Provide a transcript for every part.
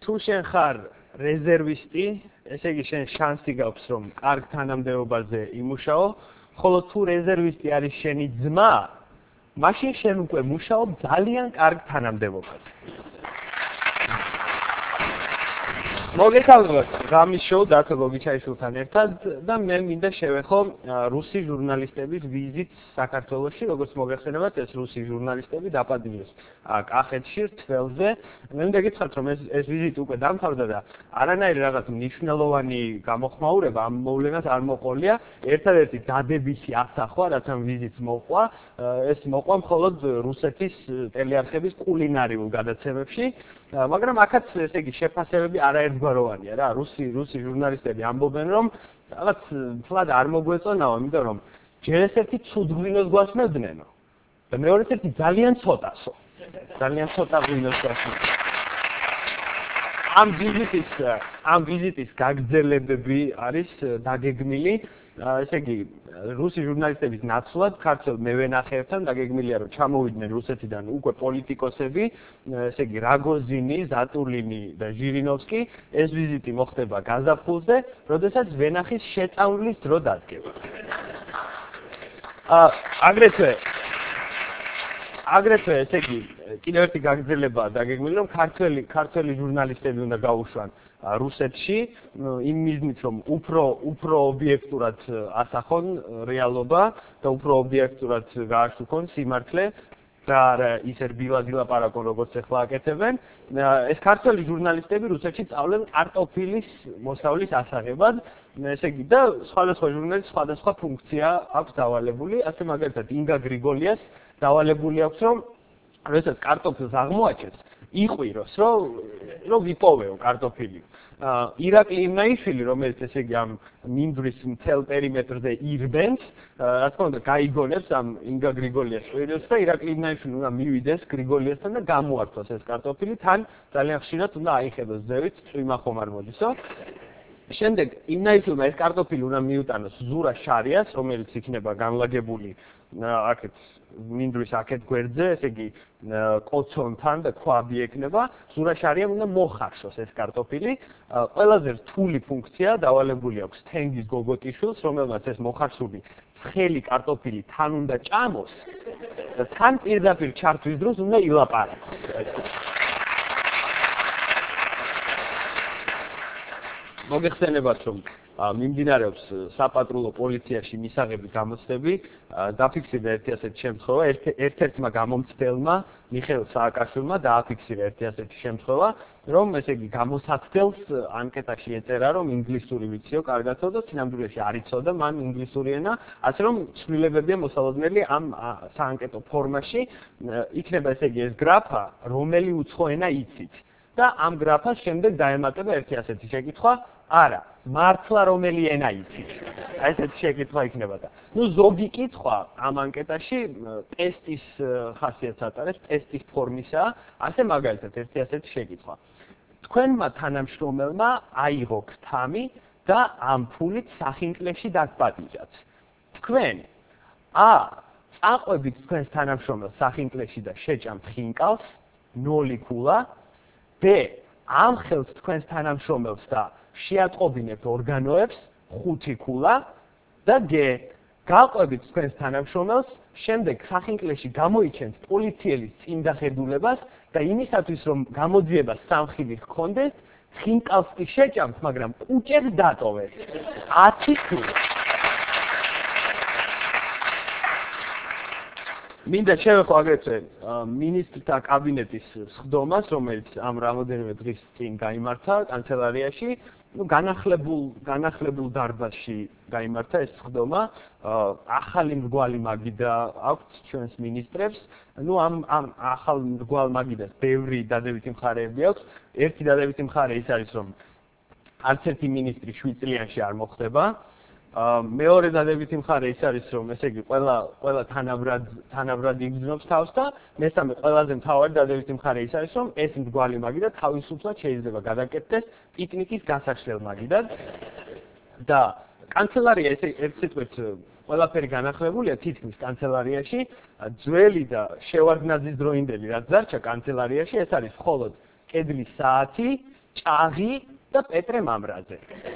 თუ შენ ხარ რეზერვისტი, ესე იგი შენ შანსი გაქვს რომ კარგ თანამდებობაზე იმუშაო, ხოლო თუ რეზერვისტი არის შენი ძმა, მაშინ შენ უკვე მუშაობ ძალიან კარგ თანამდებობაზე. მოგესალმებით, გამის შოუ დათო გოგიჩაიშვილთან ერთად და მე მინდა შევეხო რუსი ჟურნალისტების ვიზიტს საქართველოში, როგორც მოგეხსენებათ, ეს რუსი ჟურნალისტები დაპატიმრეს კახეთში, რთველზე. მე მინდა გითხრათ, რომ ეს ვიზიტი უკვე დამთავრდა და არანაირი რაღაც მნიშვნელოვანი გამოხმაურება ამ მოვლენას არ მოყოლია. ერთადერთი დადებითი ასახვა, რაც ამ ვიზიტს მოყვა, ეს მოყვა მხოლოდ რუსეთის ტელეარხების კულინარიულ გადაცემებში, მაგრამ აქაც ესე იგი შეფასებები არაერთგვაროვანია რა. რუსი ჟურნალისტები ამბობენ, რომ რაღაც თლად არ მოგვეწონაო, იმიტომ რომ ჯერ ერთი ცუდ ღვინოს გვასმევდნენო და მეორე ერთი ძალიან ცოტასო. ძალიან ცოტა ღვინოს გვასმევდნენ. ამ ვიზიტის გაგრძელებები არის დაგეგმილი, ესე იგი რუსი ჟურნალისტების ნაცვლად ქართველ მევენახეებთან დაგეგმილია, რომ ჩამოვიდნენ რუსეთიდან უკვე პოლიტიკოსები, ესე იგი რაგოზინი, ზატულინი და ჟირინოვსკი. ეს ვიზიტი მოხდება გაზაფხულზე, როდესაც ვენახის შეწამვლის დრო დადგება. აგრეთვე, ესე იგი, კიდევ ერთი გაგრძელება დაგეგმილი, რომ ქართველი ჟურნალისტები უნდა გაუშვან რუსეთში, იმ მიზნით, რომ უფრო ობიექტურად ასახონ რეალობა და უფრო ობიექტურად გააშუქონ სიმართლე და არა ისე რბილად ილაპარაკონ, როგორც ახლა აკეთებენ. ეს ქართველი ჟურნალისტები რუსეთში სწავლენ კარტოფილის მოსავლის ასაღებად, ესე იგი და სხვადასხვა ჟურნალისტს სხვადასხვა ფუნქცია აქვს დავალებული, ასე მაგალითად ინგა გრიგოლიას დავალებული აქვს, რომ როდესაც კარტოფილს აღმოაჩენს, იყვიროს, რომ ვიპოვეო კარტოფილი. ირაკლი იმნაიშვილი, რომელიც ესე იგი ამ მინდვრის მთელ პერიმეტრზე ირბენს, რა თქმა უნდა, გაიგონებს ამ ინგა გრიგოლიას ყვირილს და ირაკლი იმნაიშვილი უნდა მივიდეს გრიგოლიასთან და გამოართვას ეს კარტოფილი, თან ძალიან ხშირად უნდა აიხადოს ძევით, წვიმა ხომ არ მოდისო. შემდეგ იმნაიშვილმა ეს კარტოფილი უნდა მიუტანოს ზურა შარიას, რომელიც იქნება განლაგებული აქეთ მინდვრის აქეთ გვერდზე, ესე იგი კოცონთან და ქვაბი ექნება, ზურა შარიამ უნდა მოხარშოს ეს კარტოფილი. ყველაზე რთული ფუნქცია დავალებული აქვს თენგიზ გოგოტიშვილს, რომელმაც ეს მოხარშული ცხელი კარტოფილი თან უნდა ჭამოს და თან პირდაპირ ჩართვის დროს უნდა ილაპარაკოს. მოგეხსენებათ, რომ მიმდინარეობს საპატრულო პოლიციაში მისაღები გამოცდები, დაფიქსირდა ერთი ასეთი შემთხვევა, ერთ-ერთმა გამომცდელმა მიხეილ სააკაშვილმა დააფიქსირა ერთი ასეთი შემთხვევა, რომ ესე იგი გამოსაცდელს ანკეტაში ეწერა, რომ ინგლისური ვიციო კარგათო და სინამდვილეში არ იცოდა მან ინგლისური ენა, ასე რომ ცვლილებებია მოსალოდნელი ამ საანკეტო ფორმაში, იქნება ესე იგი ეს გრაფა, რომელი უცხო ენა იცით. და ამ გრაფას შემდეგ დაემატება ერთი ასეთი შეკითხვა, არა, მართლა რომელი ენა იცით. აი ესეთი შეკითხვა იქნება და ზოგი კითხვა ამ ანკეტაში ტესტის ხასიათს ატარებს, ტესტის ფორმისაა, ასე მაგალითად ერთი ასეთი შეკითხვა. თქვენმა თანამშრომელმა აიღო ქთამი და ამ ფულით სახინკლეში დაგპატიჟათ. თქვენ წაყვებით თქვენს თანამშრომელს სახინკლეში და შეჭამთ ხინკალს 0 ქულა. B. ამ ხელს თქვენს თანამშრომელს და შეატყობინებთ ორგანოებს 5 ქულა და G. გაყვებით თქვენს თანამშრომელს, შემდეგ სახინკლეში გამოიჩენთ პოლიციელის წინდახედულებას და იმისათვის, რომ გამოძიებას სამხილი ჰქონდეს, ხინკალს კი შეჭამთ, მაგრამ კუჭებს დატოვეთ 10 ქულა. მინდა შევეხო აგრეთვე მინისტრთა კაბინეტის სხდომას, რომელიც ამ რამოდენიმე დღის წინ გაიმართა კანცელარიაში, განახლებულ დარბაზში გაიმართა ეს სხდომა, ახალი მრგვალი მაგიდა აქვს ჩვენს მინისტრებს, ამ ახალ მრგვალ მაგიდას ბევრი დადებითი მხარეები აქვს, ერთი დადებითი მხარე ის არის, რომ არც ერთი მინისტრი 7 წლიანში არ მოხდება, მეორე დადებითი მხარე ის არის, რომ ესე იგი ყველა თანაბრად იგრძნობს თავს და მესამე ყველაზე მთავარი დადებითი მხარე ის არის, რომ ეს მრგვალი მაგიდა თავისუფლად შეიძლება გადაკეთდეს პიკნიკის გასაშლელ მაგიდად და კანცელარია ესე ერთ სიტყვით ყველაფერი განახლებულია თითქმის კანცელარიაში, ძველი და შევარდნაძის დროინდელი რაც დარჩა კანცელარიაში, ეს არის მხოლოდ კედლის საათი, ჭაღი და პეტრე მამრაძე.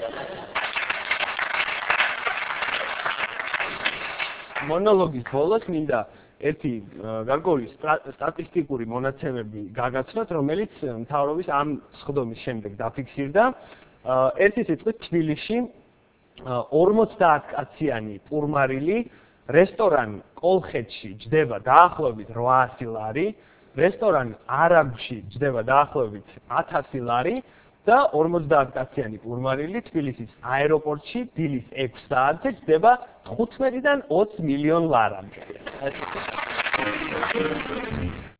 მონოლოგის ბოლოს მინდა ერთი გარკვეული სტატისტიკური მონაცემები გაგაცნოთ, რომელიც მთავრობის ამ სხდომის შემდეგ დაფიქსირდა. ერთი სიტყვით თბილისში 50 კაციანი პურმარილი რესტორან კოლხეთში ჯდება დაახლოებით 800 ლარი, რესტორან არაგში ჯდება დაახლოებით 1000 ლარი და 50 კაციანი პურმარილი თბილისის აეროპორტში დილის 6 საათზე ჯდება 15-დან 20 მილიონ ლარამდე.